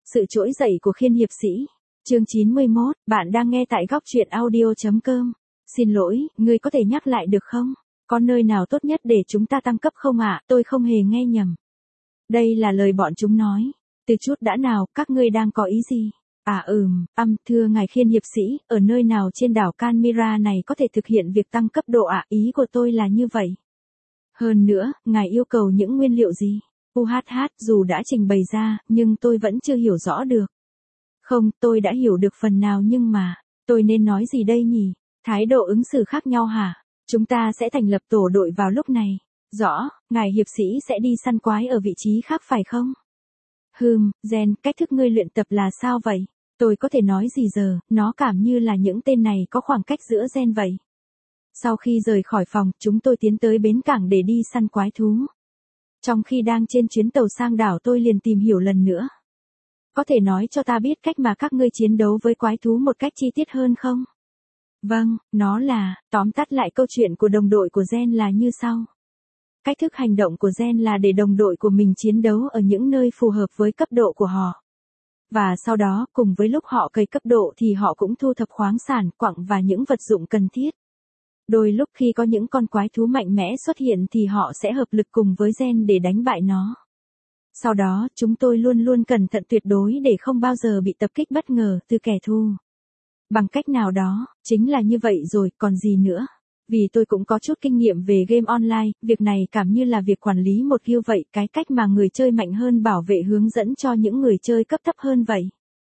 Sự trỗi dậy của Khiên hiệp sĩ. Chương 91, bạn đang nghe tại góc truyện audio.com. Xin lỗi, ngươi có thể nhắc lại được không? Có nơi nào tốt nhất để chúng ta tăng cấp không ạ? Tôi không hề nghe nhầm. Đây là lời bọn chúng nói. Từ chút đã nào, các ngươi đang có ý gì? Thưa ngài Khiên hiệp sĩ, ở nơi nào trên đảo Canmira này có thể thực hiện việc tăng cấp độ ạ? Ý của tôi là như vậy. Hơn nữa, ngài yêu cầu những nguyên liệu gì? Dù đã trình bày ra, nhưng tôi vẫn chưa hiểu rõ được. Không, tôi đã hiểu được phần nào nhưng mà, tôi nên nói gì đây nhỉ? Thái độ ứng xử khác nhau hả? Chúng ta sẽ thành lập tổ đội vào lúc này. Rõ, ngài hiệp sĩ sẽ đi săn quái ở vị trí khác phải không? Gen, cách thức ngươi luyện tập là sao vậy? Tôi có thể nói gì giờ, nó cảm như là những tên này có khoảng cách giữa gen vậy. Sau khi rời khỏi phòng, chúng tôi tiến tới bến cảng để đi săn quái thú. Trong khi đang trên chuyến tàu sang đảo tôi liền tìm hiểu lần nữa. Có thể nói cho ta biết cách mà các ngươi chiến đấu với quái thú một cách chi tiết hơn không? Vâng, nó là, tóm tắt lại câu chuyện của đồng đội của Gen là như sau. Cách thức hành động của Gen là để đồng đội của mình chiến đấu ở những nơi phù hợp với cấp độ của họ. Và sau đó, cùng với lúc họ cày cấp độ thì họ cũng thu thập khoáng sản, quặng và những vật dụng cần thiết. Đôi lúc khi có những con quái thú mạnh mẽ xuất hiện thì họ sẽ hợp lực cùng với Gen để đánh bại nó. Sau đó, chúng tôi luôn luôn cẩn thận tuyệt đối để không bao giờ bị tập kích bất ngờ từ kẻ thù. Bằng cách nào đó, chính là như vậy rồi, còn gì nữa. Vì tôi cũng có chút kinh nghiệm về game online, việc này cảm như là việc quản lý một guild vậy, cái cách mà người chơi mạnh hơn bảo vệ hướng dẫn cho những người chơi cấp thấp hơn vậy.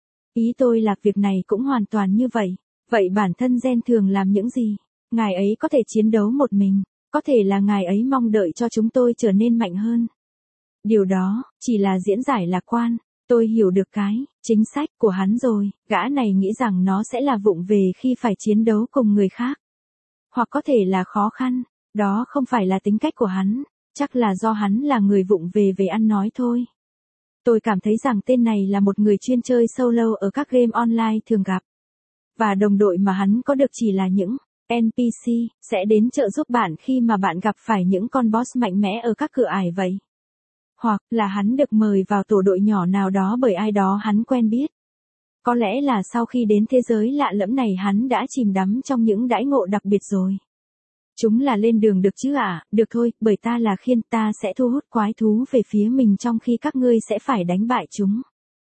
Ý tôi là việc này cũng hoàn toàn như vậy. Vậy bản thân Gen thường làm những gì? Ngài ấy có thể chiến đấu một mình, có thể là ngài ấy mong đợi cho chúng tôi trở nên mạnh hơn. Điều đó, chỉ là diễn giải lạc quan. Tôi hiểu được cái, chính sách của hắn rồi, gã này nghĩ rằng nó sẽ là vụng về khi phải chiến đấu cùng người khác. Hoặc có thể là khó khăn, đó không phải là tính cách của hắn, chắc là do hắn là người vụng về ăn nói thôi. Tôi cảm thấy rằng tên này là một người chuyên chơi solo ở các game online thường gặp. Và đồng đội mà hắn có được chỉ là những NPC, sẽ đến trợ giúp bạn khi mà bạn gặp phải những con boss mạnh mẽ ở các cửa ải vậy. Hoặc là hắn được mời vào tổ đội nhỏ nào đó bởi ai đó hắn quen biết. Có lẽ là sau khi đến thế giới lạ lẫm này hắn đã chìm đắm trong những đãi ngộ đặc biệt rồi. Chúng là lên đường được chứ ạ? Được thôi, bởi ta là Khiên, ta sẽ thu hút quái thú về phía mình trong khi các ngươi sẽ phải đánh bại chúng.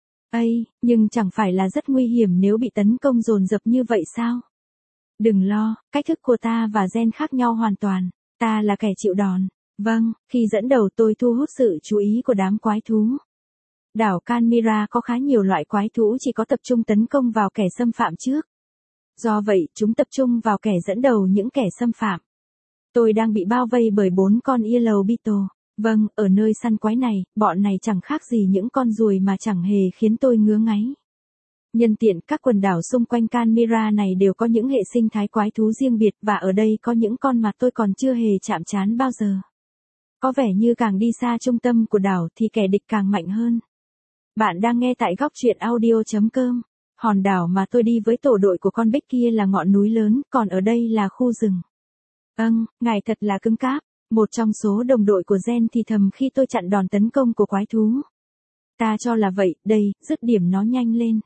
Nhưng chẳng phải là rất nguy hiểm nếu bị tấn công dồn dập như vậy sao? Đừng lo, cách thức của ta và Gen khác nhau hoàn toàn, ta là kẻ chịu đòn. Vâng, khi dẫn đầu tôi thu hút sự chú ý của đám quái thú. Đảo Canmira có khá nhiều loại quái thú chỉ có tập trung tấn công vào kẻ xâm phạm trước. Do vậy, chúng tập trung vào kẻ dẫn đầu những kẻ xâm phạm. Tôi đang bị bao vây bởi 4 con Yellow Beetle. Vâng, ở nơi săn quái này, bọn này chẳng khác gì những con ruồi mà chẳng hề khiến tôi ngứa ngáy. Nhân tiện, các quần đảo xung quanh Canmira này đều có những hệ sinh thái quái thú riêng biệt và ở đây có những con mà tôi còn chưa hề chạm trán bao giờ. Có vẻ như càng đi xa trung tâm của đảo thì kẻ địch càng mạnh hơn. Bạn đang nghe tại góc truyện audio.com. Hòn đảo mà tôi đi với tổ đội của con Bích kia là ngọn núi lớn, còn ở đây là khu rừng. Ngài thật là cứng cáp. Một trong số đồng đội của Gen thì thầm khi tôi chặn đòn tấn công của quái thú. Ta cho là vậy, đây, dứt điểm nó nhanh lên.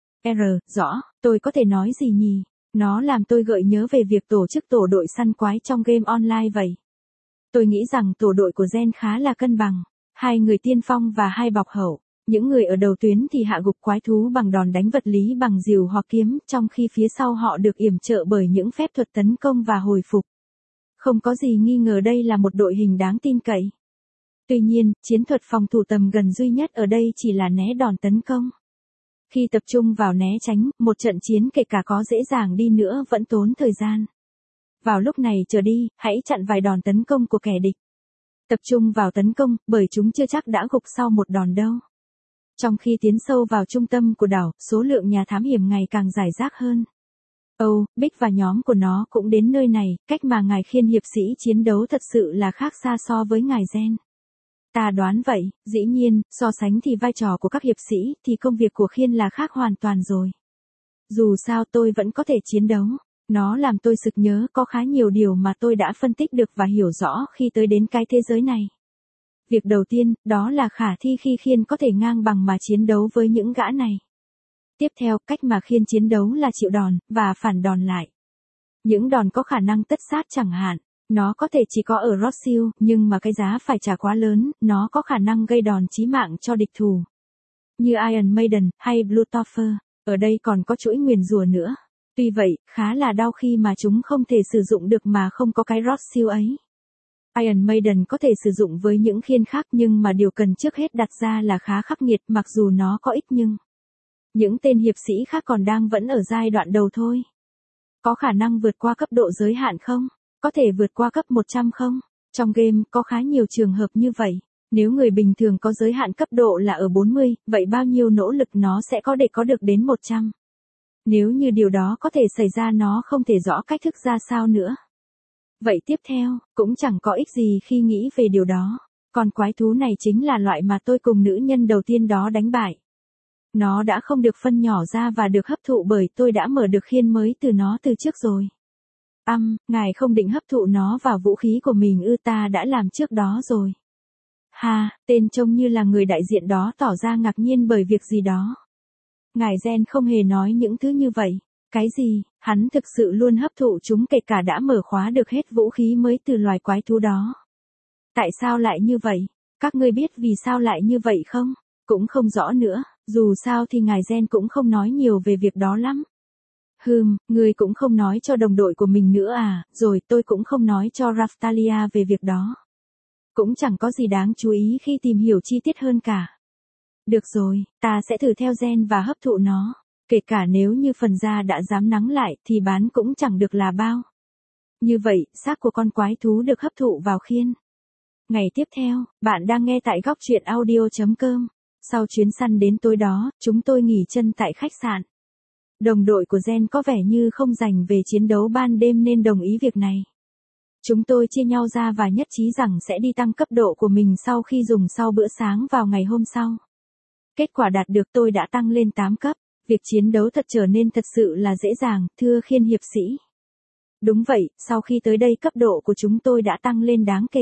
Rõ, tôi có thể nói gì nhỉ? Nó làm tôi gợi nhớ về việc tổ chức tổ đội săn quái trong game online vậy. Tôi nghĩ rằng tổ đội của Gen khá là cân bằng. 2 người tiên phong và 2 bọc hậu. Những người ở đầu tuyến thì hạ gục quái thú bằng đòn đánh vật lý bằng rìu hoặc kiếm, trong khi phía sau họ được yểm trợ bởi những phép thuật tấn công và hồi phục. Không có gì nghi ngờ đây là một đội hình đáng tin cậy. Tuy nhiên, chiến thuật phòng thủ tầm gần duy nhất ở đây chỉ là né đòn tấn công. Khi tập trung vào né tránh, một trận chiến kể cả có dễ dàng đi nữa vẫn tốn thời gian. Vào lúc này trở đi, hãy chặn vài đòn tấn công của kẻ địch. Tập trung vào tấn công, bởi chúng chưa chắc đã gục sau một đòn đâu. Trong khi tiến sâu vào trung tâm của đảo, số lượng nhà thám hiểm ngày càng rải rác hơn. Bích và nhóm của nó cũng đến nơi này, cách mà ngài Khiên hiệp sĩ chiến đấu thật sự là khác xa so với ngài Gen. Ta đoán vậy, dĩ nhiên, so sánh thì vai trò của các hiệp sĩ thì công việc của Khiên là khác hoàn toàn rồi. Dù sao tôi vẫn có thể chiến đấu. Nó làm tôi sực nhớ có khá nhiều điều mà tôi đã phân tích được và hiểu rõ khi tới đến cái thế giới này. Việc đầu tiên, đó là khả thi khi Khiên có thể ngang bằng mà chiến đấu với những gã này. Tiếp theo, cách mà Khiên chiến đấu là chịu đòn, và phản đòn lại. Những đòn có khả năng tất sát chẳng hạn. Nó có thể chỉ có ở Rothschild, nhưng mà cái giá phải trả quá lớn, nó có khả năng gây đòn chí mạng cho địch thủ. Như Iron Maiden, hay Bluetooth, ở đây còn có chuỗi nguyền rủa nữa. Tuy vậy, khá là đau khi mà chúng không thể sử dụng được mà không có cái Rothschild ấy. Iron Maiden có thể sử dụng với những khiên khác nhưng mà điều cần trước hết đặt ra là khá khắc nghiệt mặc dù nó có ích nhưng những tên hiệp sĩ khác còn đang vẫn ở giai đoạn đầu thôi. Có khả năng vượt qua cấp độ giới hạn không? Có thể vượt qua cấp 100 không? Trong game có khá nhiều trường hợp như vậy. Nếu người bình thường có giới hạn cấp độ là ở 40, vậy bao nhiêu nỗ lực nó sẽ có để có được đến 100? Nếu như điều đó có thể xảy ra nó không thể rõ cách thức ra sao nữa. Vậy tiếp theo, cũng chẳng có ích gì khi nghĩ về điều đó. Con quái thú này chính là loại mà tôi cùng nữ nhân đầu tiên đó đánh bại. Nó đã không được phân nhỏ ra và được hấp thụ bởi tôi đã mở được khiên mới từ nó từ trước rồi. Ngài không định hấp thụ nó vào vũ khí của mình ư? Ta đã làm trước đó rồi. Tên trông như là người đại diện đó tỏ ra ngạc nhiên bởi việc gì đó. Ngài Gen không hề nói những thứ như vậy. Cái gì, hắn thực sự luôn hấp thụ chúng kể cả đã mở khóa được hết vũ khí mới từ loài quái thú đó. Tại sao lại như vậy? Các ngươi biết vì sao lại như vậy không? Cũng không rõ nữa, dù sao thì ngài Gen cũng không nói nhiều về việc đó lắm. Ngươi cũng không nói cho đồng đội của mình nữa à, rồi tôi cũng không nói cho Raftalia về việc đó. Cũng chẳng có gì đáng chú ý khi tìm hiểu chi tiết hơn cả. Được rồi, ta sẽ thử theo Gen và hấp thụ nó. Kể cả nếu như phần da đã dám nắng lại thì bán cũng chẳng được là bao. Như vậy, xác của con quái thú được hấp thụ vào khiên. Ngày tiếp theo, bạn đang nghe tại góc truyện audio.com. Sau chuyến săn đến tối đó, chúng tôi nghỉ chân tại khách sạn. Đồng đội của Gen có vẻ như không dành về chiến đấu ban đêm nên đồng ý việc này. Chúng tôi chia nhau ra và nhất trí rằng sẽ đi tăng cấp độ của mình sau khi dùng sau bữa sáng vào ngày hôm sau. Kết quả đạt được tôi đã tăng lên 8 cấp. Việc chiến đấu thật trở nên thật sự là dễ dàng, thưa Khiên hiệp sĩ. Đúng vậy, sau khi tới đây cấp độ của chúng tôi đã tăng lên đáng kể.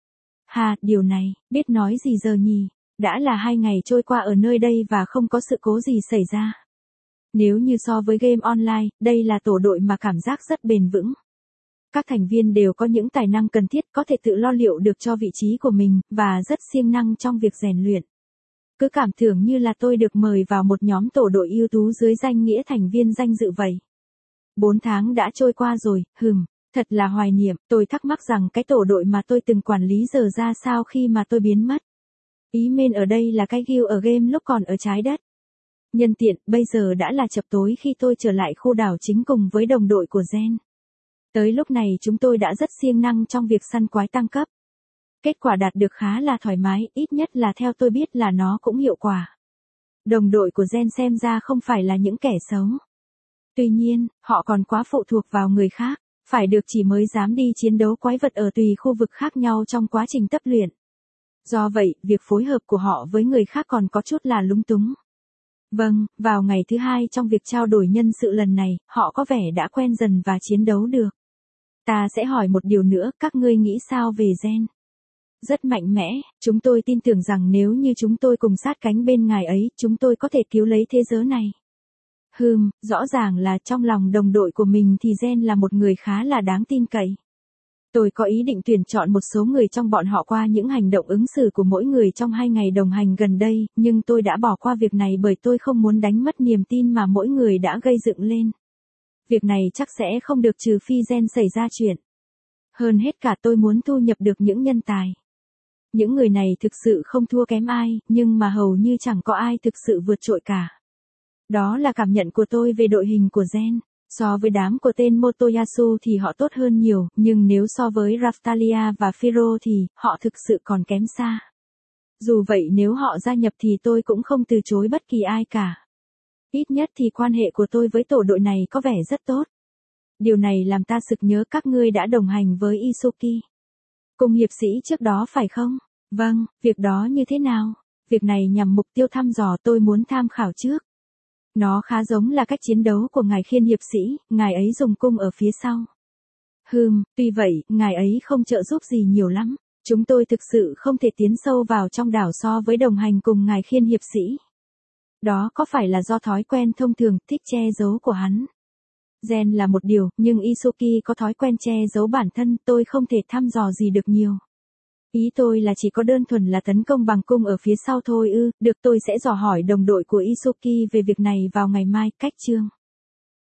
Điều này, biết nói gì giờ nhỉ? Đã là 2 ngày trôi qua ở nơi đây và không có sự cố gì xảy ra. Nếu như so với game online, đây là tổ đội mà cảm giác rất bền vững. Các thành viên đều có những tài năng cần thiết có thể tự lo liệu được cho vị trí của mình, và rất siêng năng trong việc rèn luyện. Cứ cảm tưởng như là tôi được mời vào một nhóm tổ đội ưu tú dưới danh nghĩa thành viên danh dự vậy. 4 tháng đã trôi qua rồi, thật là hoài niệm, tôi thắc mắc rằng cái tổ đội mà tôi từng quản lý giờ ra sao khi mà tôi biến mất. Ý men ở đây là cái guild ở game lúc còn ở trái đất. Nhân tiện, bây giờ đã là chập tối khi tôi trở lại khu đảo chính cùng với đồng đội của Gen. Tới lúc này chúng tôi đã rất siêng năng trong việc săn quái tăng cấp. Kết quả đạt được khá là thoải mái, ít nhất là theo tôi biết là nó cũng hiệu quả. Đồng đội của Gen xem ra không phải là những kẻ xấu. Tuy nhiên, họ còn quá phụ thuộc vào người khác, phải được chỉ mới dám đi chiến đấu quái vật ở tùy khu vực khác nhau trong quá trình tập luyện. Do vậy, việc phối hợp của họ với người khác còn có chút là lúng túng. Vào ngày thứ 2 trong việc trao đổi nhân sự lần này, họ có vẻ đã quen dần và chiến đấu được. Ta sẽ hỏi một điều nữa, các ngươi nghĩ sao về Gen? Rất mạnh mẽ, chúng tôi tin tưởng rằng nếu như chúng tôi cùng sát cánh bên ngài ấy, chúng tôi có thể cứu lấy thế giới này. Rõ ràng là trong lòng đồng đội của mình thì Gen là một người khá là đáng tin cậy. Tôi có ý định tuyển chọn một số người trong bọn họ qua những hành động ứng xử của mỗi người trong 2 ngày đồng hành gần đây, nhưng tôi đã bỏ qua việc này bởi tôi không muốn đánh mất niềm tin mà mỗi người đã gây dựng lên. Việc này chắc sẽ không được trừ phi Gen xảy ra chuyện. Hơn hết cả tôi muốn thu nhập được những nhân tài. Những người này thực sự không thua kém ai, nhưng mà hầu như chẳng có ai thực sự vượt trội cả. Đó là cảm nhận của tôi về đội hình của Gen. So với đám của tên Motoyasu thì họ tốt hơn nhiều, nhưng nếu so với Raftalia và Firo thì họ thực sự còn kém xa. Dù vậy nếu họ gia nhập thì tôi cũng không từ chối bất kỳ ai cả. Ít nhất thì quan hệ của tôi với tổ đội này có vẻ rất tốt. Điều này làm ta sực nhớ các ngươi đã đồng hành với Isuki. Cùng hiệp sĩ trước đó phải không? Vâng, việc đó như thế nào? Việc này nhằm mục tiêu thăm dò tôi muốn tham khảo trước. Nó khá giống là cách chiến đấu của ngài Khiên hiệp sĩ, ngài ấy dùng cung ở phía sau. Tuy vậy, ngài ấy không trợ giúp gì nhiều lắm. Chúng tôi thực sự không thể tiến sâu vào trong đảo so với đồng hành cùng ngài Khiên hiệp sĩ. Đó có phải là do thói quen thông thường thích che giấu của hắn? Gen là một điều, nhưng Isuki có thói quen che giấu bản thân, tôi không thể thăm dò gì được nhiều. Ý tôi là chỉ có đơn thuần là tấn công bằng cung ở phía sau thôi ư, được tôi sẽ dò hỏi đồng đội của Isuki về việc này vào ngày mai, cách chương.